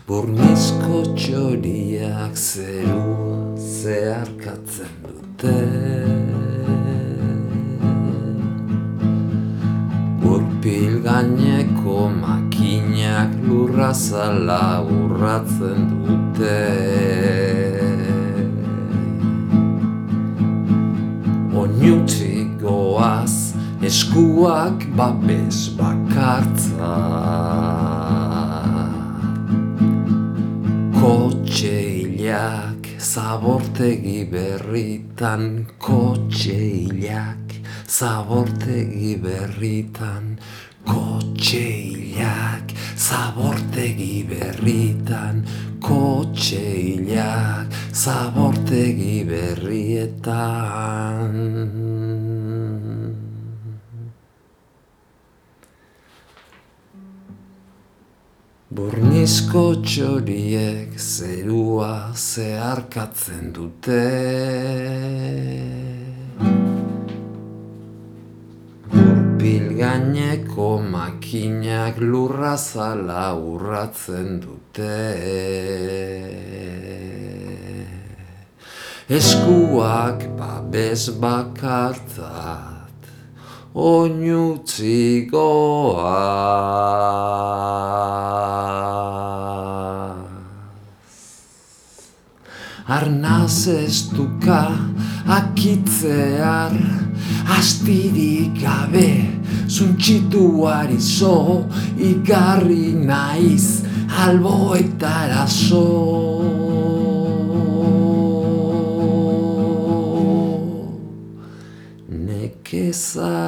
Burnizko txoriak zerua zeharkatzen dute. Gurpil gaineko makinak lurra zala urratzen dute. Oinutik goaz eskuak babes bakartza. Kotxeilak zabortegi berritan, kotxeilak zabortegi berritan, kotxeilak zabortegi berritan, kotxeilak zabortegi berrietan. Burnizko txoriek zerua zeharkatzen dute. Gurpil gaineko makinak lurra zala urratzen dute. Eskuak babes bakartzat oinutzi goaz. Arnaz ez duka akitzear, astirik gabe zuntxituari zo, igarri naiz alboetara zo. Nekeza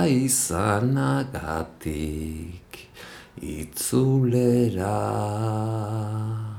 izanagatik itzulera.